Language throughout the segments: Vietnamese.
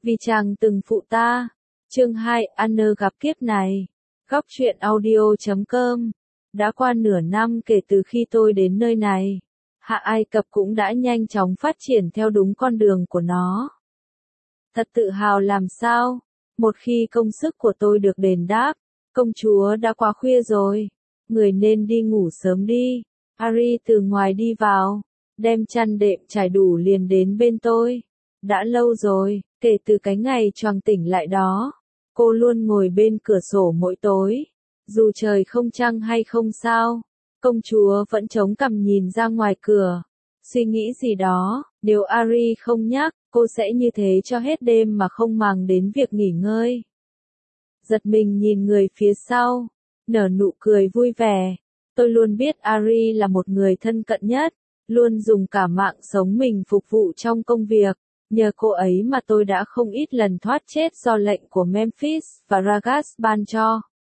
vì chàng từng phụ ta. Chương 2, Anna gặp kiếp này. Góc truyện audio.com. Đã qua nửa năm kể từ khi tôi đến nơi này, Hạ Ai Cập cũng đã nhanh chóng phát triển theo đúng con đường của nó. Thật tự hào làm sao, một khi công sức của tôi được đền đáp. Công chúa đã quá khuya rồi, người nên đi ngủ sớm đi. Ari từ ngoài đi vào, đem chăn đệm trải đủ liền đến bên tôi. Đã lâu rồi, kể từ cái ngày choàng tỉnh lại đó, cô luôn ngồi bên cửa sổ mỗi tối. Dù trời không trăng hay không sao, công chúa vẫn chống cằm nhìn ra ngoài cửa, suy nghĩ gì đó. Nếu Ari không nhắc, cô sẽ như thế cho hết đêm mà không màng đến việc nghỉ ngơi. Giật mình nhìn người phía sau, nở nụ cười vui vẻ. Tôi luôn biết Ari là một người thân cận nhất, luôn dùng cả mạng sống mình phục vụ trong công việc. Nhờ cô ấy mà tôi đã không ít lần thoát chết do lệnh của Memphis và Ragas ban cho.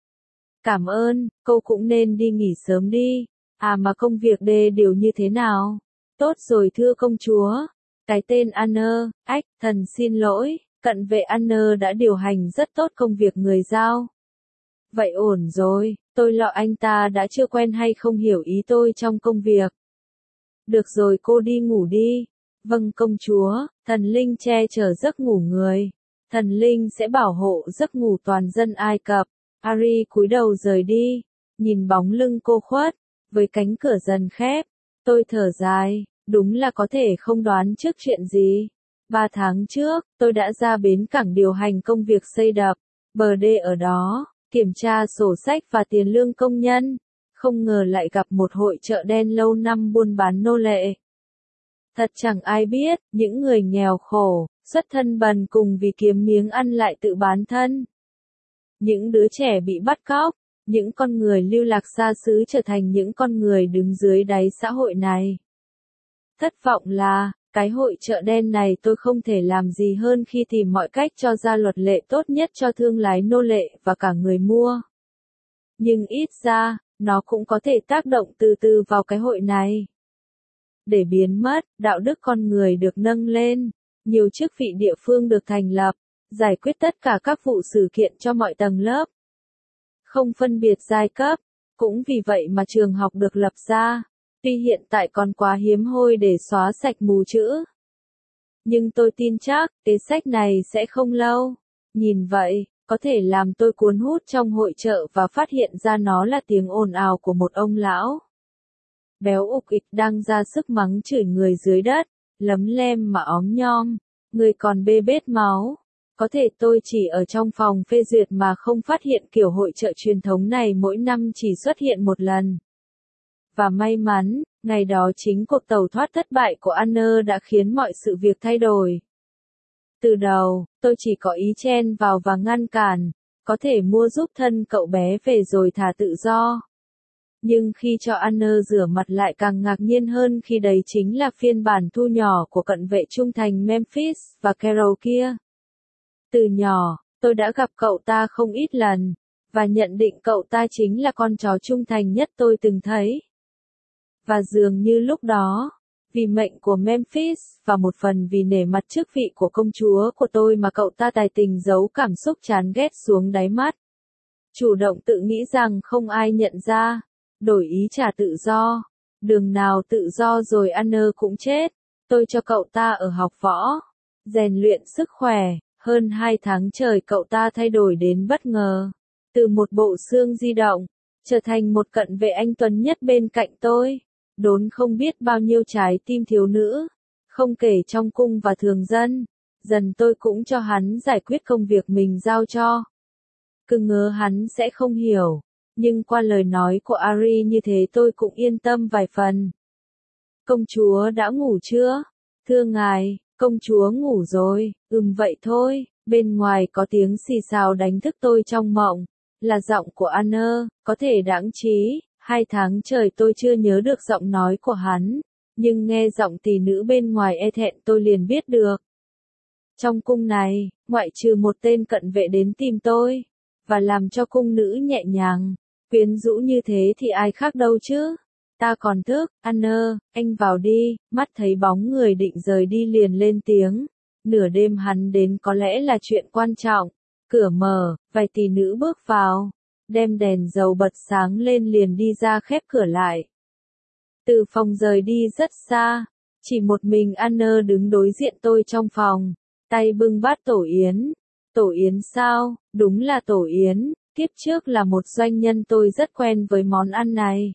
Cảm ơn, cô cũng nên đi nghỉ sớm đi. À mà công việc đều như thế nào? Tốt rồi thưa công chúa. Cái tên Anna, thần xin lỗi, cận vệ Anna đã điều hành rất tốt công việc người giao. Vậy ổn rồi, tôi lo anh ta đã chưa quen hay không hiểu ý tôi trong công việc. Được rồi cô đi ngủ đi. Vâng công chúa, thần linh che chở giấc ngủ người. Thần linh sẽ bảo hộ giấc ngủ toàn dân Ai Cập. Ari cúi đầu rời đi, nhìn bóng lưng cô khuất, với cánh cửa dần khép. Tôi thở dài, đúng là có thể không đoán trước chuyện gì. 3 tháng trước, tôi đã ra bến cảng điều hành công việc xây đập, bờ đê ở đó, kiểm tra sổ sách và tiền lương công nhân. Không ngờ lại gặp một hội chợ đen lâu năm buôn bán nô lệ. Thật chẳng ai biết, những người nghèo khổ, xuất thân bần cùng vì kiếm miếng ăn lại tự bán thân. Những đứa trẻ bị bắt cóc, những con người lưu lạc xa xứ trở thành những con người đứng dưới đáy xã hội này. Thất vọng là, cái hội chợ đen này tôi không thể làm gì hơn khi tìm mọi cách cho ra luật lệ tốt nhất cho thương lái nô lệ và cả người mua. Nhưng ít ra, nó cũng có thể tác động từ từ vào cái hội này. Để biến mất, đạo đức con người được nâng lên, nhiều chức vị địa phương được thành lập, giải quyết tất cả các vụ sự kiện cho mọi tầng lớp. Không phân biệt giai cấp, cũng vì vậy mà trường học được lập ra, tuy hiện tại còn quá hiếm hoi để xóa sạch mù chữ. Nhưng tôi tin chắc, kế sách này sẽ không lâu. Nhìn vậy, có thể làm tôi cuốn hút trong hội chợ và phát hiện ra nó là tiếng ồn ào của một ông lão béo ục ịch đang ra sức mắng chửi người dưới đất, lấm lem mà óm nhom, người còn bê bết máu. Có thể tôi chỉ ở trong phòng phê duyệt mà không phát hiện kiểu hội chợ truyền thống này mỗi năm chỉ xuất hiện một lần. Và may mắn, ngày đó chính cuộc tẩu thoát thất bại của Anna đã khiến mọi sự việc thay đổi. Từ đầu, tôi chỉ có ý chen vào và ngăn cản, có thể mua giúp thân cậu bé về rồi thả tự do. Nhưng khi cho Anna rửa mặt lại càng ngạc nhiên hơn khi đấy chính là phiên bản thu nhỏ của cận vệ trung thành Memphis và Carol kia. Từ nhỏ, tôi đã gặp cậu ta không ít lần, và nhận định cậu ta chính là con chó trung thành nhất tôi từng thấy. Và dường như lúc đó, vì mệnh của Memphis, và một phần vì nể mặt chức vị của công chúa của tôi mà cậu ta tài tình giấu cảm xúc chán ghét xuống đáy mắt. Chủ động tự nghĩ rằng không ai nhận ra, đổi ý trả tự do. Đường nào tự do rồi Anna cũng chết. Tôi cho cậu ta ở học võ, rèn luyện sức khỏe. Hơn 2 tháng trời cậu ta thay đổi đến bất ngờ. Từ một bộ xương di động, trở thành một cận vệ anh tuấn nhất bên cạnh tôi. Đốn không biết bao nhiêu trái tim thiếu nữ, không kể trong cung và thường dân. Dần tôi cũng cho hắn giải quyết công việc mình giao cho. Cứ ngờ hắn sẽ không hiểu, nhưng qua lời nói của Ari như thế tôi cũng yên tâm vài phần. Công chúa đã ngủ chưa? Thưa ngài, công chúa ngủ rồi. Vậy thôi. Bên ngoài có tiếng xì xào đánh thức tôi trong mộng. Là giọng của Anna, có thể đãng trí. 2 tháng trời tôi chưa nhớ được giọng nói của hắn, nhưng nghe giọng tỷ nữ bên ngoài e thẹn tôi liền biết được. Trong cung này, ngoại trừ một tên cận vệ đến tìm tôi, và làm cho cung nữ nhẹ nhàng, quyến rũ như thế thì ai khác đâu chứ. Ta còn thức, Anna, anh vào đi. Mắt thấy bóng người định rời đi liền lên tiếng. Nửa đêm hắn đến có lẽ là chuyện quan trọng. Cửa mở, vài tỷ nữ bước vào, đem đèn dầu bật sáng lên liền đi ra khép cửa lại. Từ phòng rời đi rất xa, chỉ một mình Anna đứng đối diện tôi trong phòng, tay bưng bát tổ yến. Tổ yến sao? Đúng là tổ yến, kiếp trước là một doanh nhân tôi rất quen với món ăn này.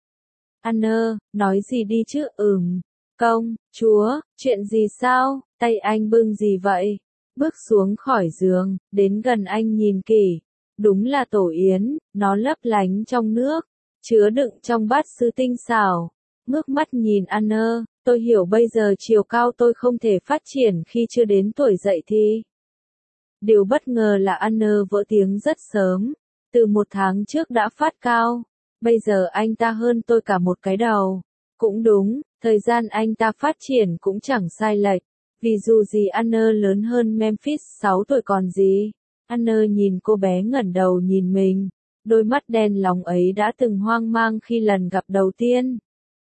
Anna, nói gì đi chứ? Công, chúa, chuyện gì sao? Tay anh bưng gì vậy? Bước xuống khỏi giường, đến gần anh nhìn kỹ. Đúng là tổ yến, nó lấp lánh trong nước, chứa đựng trong bát sứ tinh xảo. Ngước mắt nhìn Anna, tôi hiểu bây giờ chiều cao tôi không thể phát triển khi chưa đến tuổi dậy thì. Điều bất ngờ là Anna vỡ tiếng rất sớm, từ 1 tháng trước đã phát cao, bây giờ anh ta hơn tôi cả một cái đầu. Cũng đúng, thời gian anh ta phát triển cũng chẳng sai lệch, vì dù gì Anna lớn hơn Memphis 6 tuổi còn gì. Anna nhìn cô bé ngẩng đầu nhìn mình, đôi mắt đen láy ấy đã từng hoang mang khi lần gặp đầu tiên.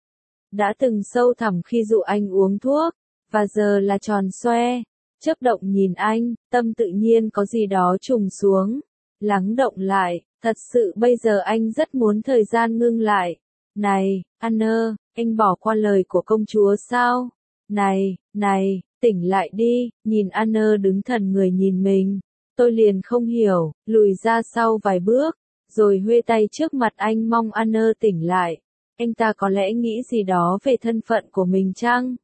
Đã từng sâu thẳm khi dụ anh uống thuốc, và giờ là tròn xoe, chớp động nhìn anh, tâm tự nhiên có gì đó trùng xuống, lắng động lại, thật sự bây giờ anh rất muốn thời gian ngưng lại. Này, Anna, anh bỏ qua lời của công chúa sao? Này, tỉnh lại đi, nhìn Anna đứng thần người nhìn mình, tôi liền không hiểu, lùi ra sau vài bước, rồi huê tay trước mặt anh mong Anna tỉnh lại. Anh ta có lẽ nghĩ gì đó về thân phận của mình chăng?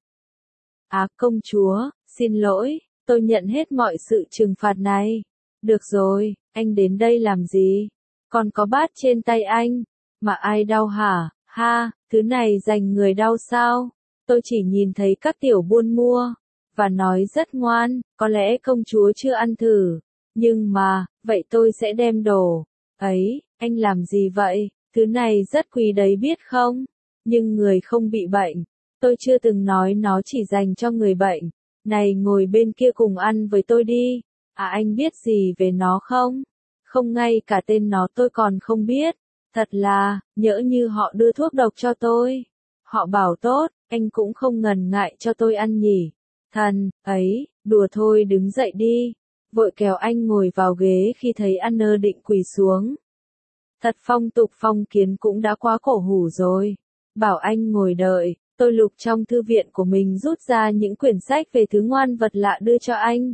Công chúa, xin lỗi, tôi nhận hết mọi sự trừng phạt này. Được rồi, anh đến đây làm gì? Còn có bát trên tay anh, mà ai đau hả? Ha, thứ này dành người đau sao? Tôi chỉ nhìn thấy các tiểu buôn mua, và nói rất ngoan, có lẽ công chúa chưa ăn thử. Nhưng mà, vậy tôi sẽ đem đồ. Ấy, anh làm gì vậy? Thứ này rất quý đấy biết không? Nhưng người không bị bệnh. Tôi chưa từng nói nó chỉ dành cho người bệnh. Này ngồi bên kia cùng ăn với tôi đi. Anh biết gì về nó không? Không, ngay cả tên nó tôi còn không biết. Thật là, nhỡ như họ đưa thuốc độc cho tôi. Họ bảo tốt, anh cũng không ngần ngại cho tôi ăn nhỉ. Thần, ấy, đùa thôi đứng dậy đi. Vội kéo anh ngồi vào ghế khi thấy Anna định quỳ xuống. Thật phong tục phong kiến cũng đã quá cổ hủ rồi. Bảo anh ngồi đợi, tôi lục trong thư viện của mình rút ra những quyển sách về thứ ngoan vật lạ đưa cho anh.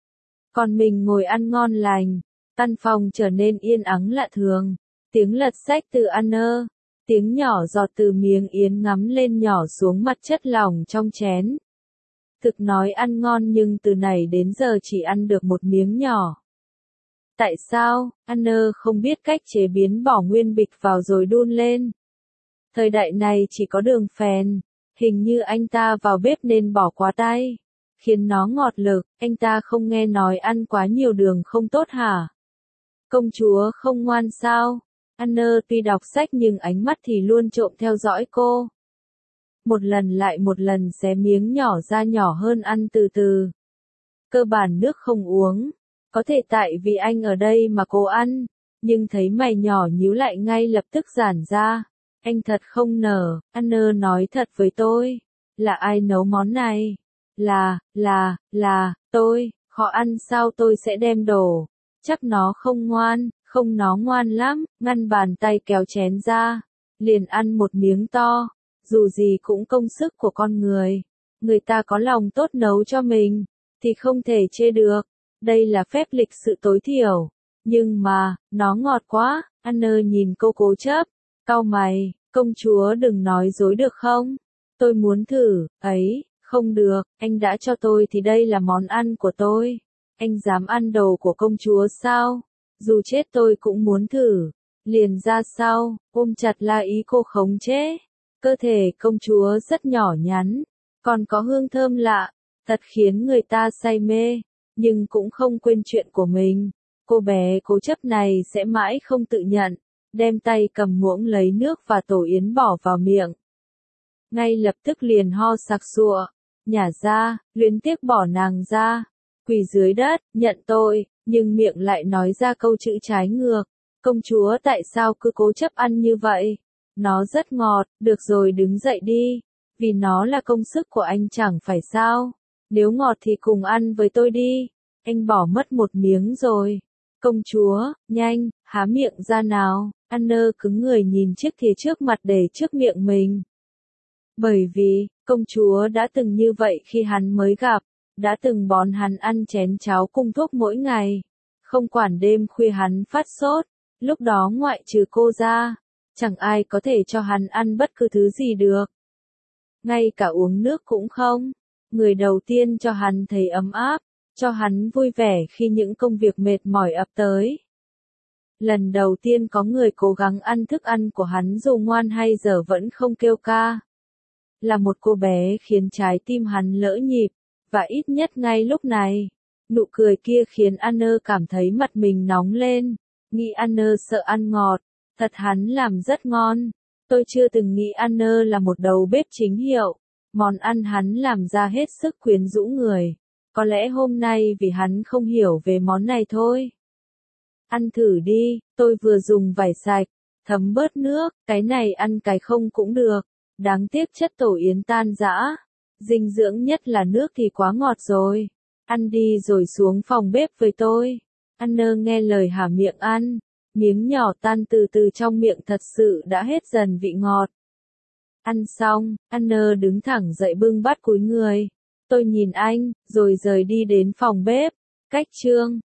Còn mình ngồi ăn ngon lành, căn phòng trở nên yên ắng lạ thường. Tiếng lật sách từ Anna, tiếng nhỏ giọt từ miếng yến ngắm lên nhỏ xuống mặt chất lỏng trong chén. Thực nói ăn ngon nhưng từ này đến giờ chỉ ăn được một miếng nhỏ. Tại sao? Anna không biết cách chế biến, bỏ nguyên bịch vào rồi đun lên. Thời đại này chỉ có đường phèn, hình như anh ta vào bếp nên bỏ quá tay, khiến nó ngọt lực. Anh ta không nghe nói ăn quá nhiều đường không tốt hả? Công chúa không ngoan sao? Anna tuy đọc sách nhưng ánh mắt thì luôn trộm theo dõi cô. Một lần lại một lần xé miếng nhỏ ra nhỏ hơn, ăn từ từ. Cơ bản nước không uống. Có thể tại vì anh ở đây mà cô ăn, nhưng thấy mày nhỏ nhíu lại ngay lập tức giãn ra. Anh thật không nở. Anna nói thật với tôi. Là ai nấu món này? Là, tôi. Khó ăn sao tôi sẽ đem đổ. Chắc nó không ngoan, không nó ngoan lắm. Ngăn bàn tay kéo chén ra. Liền ăn một miếng to. Dù gì cũng công sức của con người. Người ta có lòng tốt nấu cho mình, thì không thể chê được. Đây là phép lịch sự tối thiểu. Nhưng mà, nó ngọt quá. Anna nhìn cô cố chấp. Cau mày, công chúa đừng nói dối được không? Tôi muốn thử. Ấy, không được, anh đã cho tôi thì đây là món ăn của tôi. Anh dám ăn đồ của công chúa sao? Dù chết tôi cũng muốn thử. Liền ra sau, ôm chặt la ý cô khống chế. Cơ thể công chúa rất nhỏ nhắn, còn có hương thơm lạ, thật khiến người ta say mê, nhưng cũng không quên chuyện của mình. Cô bé cố chấp này sẽ mãi không tự nhận, đem tay cầm muỗng lấy nước và tổ yến bỏ vào miệng. Ngay lập tức liền ho sặc sụa, nhả ra, luyến tiếc bỏ nàng ra, quỳ dưới đất, nhận tội, nhưng miệng lại nói ra câu chữ trái ngược. Công chúa tại sao cứ cố chấp ăn như vậy? Nó rất ngọt, được rồi đứng dậy đi, vì nó là công sức của anh chẳng phải sao? Nếu ngọt thì cùng ăn với tôi đi. Anh bỏ mất một miếng rồi. Công chúa, nhanh, há miệng ra nào. Anna cứng người nhìn chiếc thìa trước mặt để trước miệng mình. Bởi vì, công chúa đã từng như vậy khi hắn mới gặp, đã từng bón hắn ăn chén cháo cung thuốc mỗi ngày. Không quản đêm khuya hắn phát sốt, lúc đó ngoại trừ cô ra, chẳng ai có thể cho hắn ăn bất cứ thứ gì được. Ngay cả uống nước cũng không. Người đầu tiên cho hắn thấy ấm áp, cho hắn vui vẻ khi những công việc mệt mỏi ập tới. Lần đầu tiên có người cố gắng ăn thức ăn của hắn dù ngoan hay dở vẫn không kêu ca. Là một cô bé khiến trái tim hắn lỡ nhịp, và ít nhất ngay lúc này, nụ cười kia khiến Anna cảm thấy mặt mình nóng lên. Nghĩ Anna sợ ăn ngọt, thật hắn làm rất ngon. Tôi chưa từng nghĩ Anna là một đầu bếp chính hiệu. Món ăn hắn làm ra hết sức quyến rũ người. Có lẽ hôm nay vì hắn không hiểu về món này thôi. Ăn thử đi, tôi vừa dùng vải sạch, thấm bớt nước, cái này ăn cái không cũng được. Đáng tiếc chất tổ yến tan rã. Dinh dưỡng nhất là nước thì quá ngọt rồi. Ăn đi rồi xuống phòng bếp với tôi. Anna nghe lời há miệng ăn. Miếng nhỏ tan từ từ trong miệng thật sự đã hết dần vị ngọt. Ăn xong, Anna đứng thẳng dậy bưng bát cúi người. Tôi nhìn anh, rồi rời đi đến phòng bếp. Cách chương